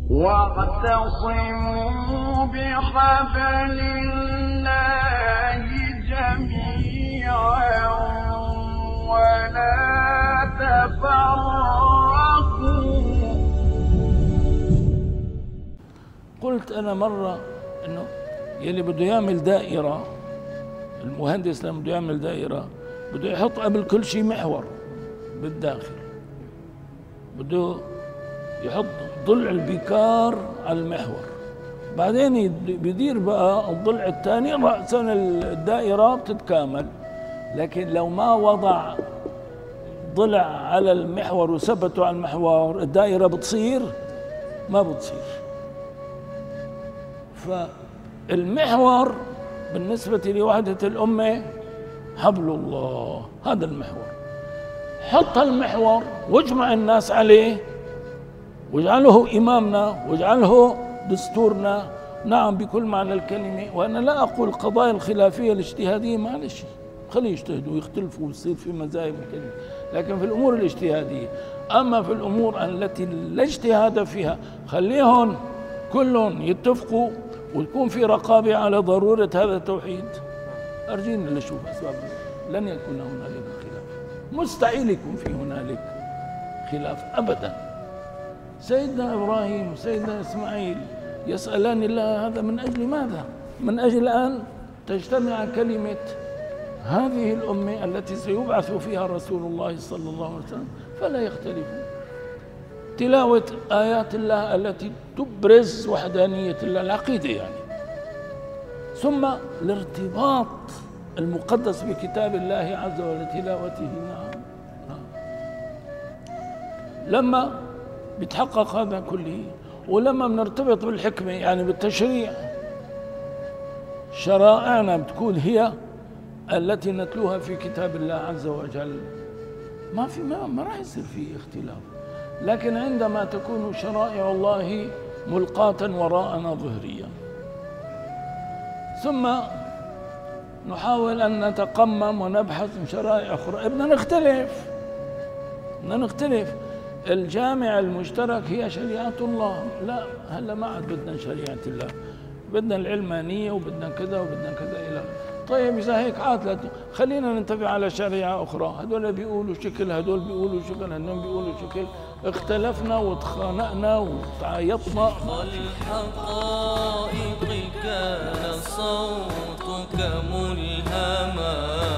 واعتصموا بحبل الله جميعا ولا تفرقوا. قلت أنا مرة إنه يلي بده يعمل دائرة، المهندس لما بده يعمل دائرة بده يحط قبل كل شيء محور بالداخل، بده يحط ضلع البيكار على المحور، بعدين بيدير بقى الضلع الثاني رأسا الدائرة بتتكامل. لكن لو ما وضع ضلع على المحور وثبته على المحور الدائرة بتصير ما بتصير. فالمحور بالنسبة لوحدة الأمة حبل الله، هذا المحور. حط المحور واجمع الناس عليه واجعله إمامنا واجعله دستورنا، نعم بكل معنى الكلمة. وأنا لا أقول القضايا الخلافية الاجتهادية معلش خليه يجتهدوا ويختلفوا ويصير في مذاهب وكلمة، لكن في الأمور الاجتهادية. أما في الأمور التي لا اجتهاد فيها خليهم كلهم يتفقوا ويكون في رقابة على ضرورة هذا التوحيد. أرجينا لنشوف أسباب، لن يكون هنالك خلاف، مستحيل يكون في هنالك خلاف أبدا. سيدنا إبراهيم وسيدنا إسماعيل يسألان الله هذا من أجل ماذا؟ من أجل أن تجتمع كلمة هذه الأمة التي سيبعث فيها رسول الله صلى الله عليه وسلم فلا يختلفون. تلاوة آيات الله التي تبرز وحدانية الله، العقيدة يعني. ثم الارتباط المقدس بكتاب الله عز وجل تلاوته. نعم. لما بيتحقق هذا كله، ولما بنرتبط بالحكمة يعني بالتشريع، شرائعنا بتكون هي التي نتلوها في كتاب الله عز وجل، ما راح يصير في اختلاف. لكن عندما تكون شرائع الله ملقاة وراءنا ظهريا، ثم نحاول أن نتقمم ونبحث من شرائع أخرى، بدنا نختلف. الجامع المشترك هي شريعة الله. لا، هلا ما عاد بدنا شريعة الله، بدنا العلمانية وبدنا كذا وبدنا كذا إلى. طيب إذا هيك عاد خلينا ننتبه على شريعة أخرى، هدول بيقولوا شكل، هدول بيقولوا شكل، هدول بيقولوا شكل، اختلفنا وتخانقنا وتعايطنا. الحقائق كان صوتك ملهما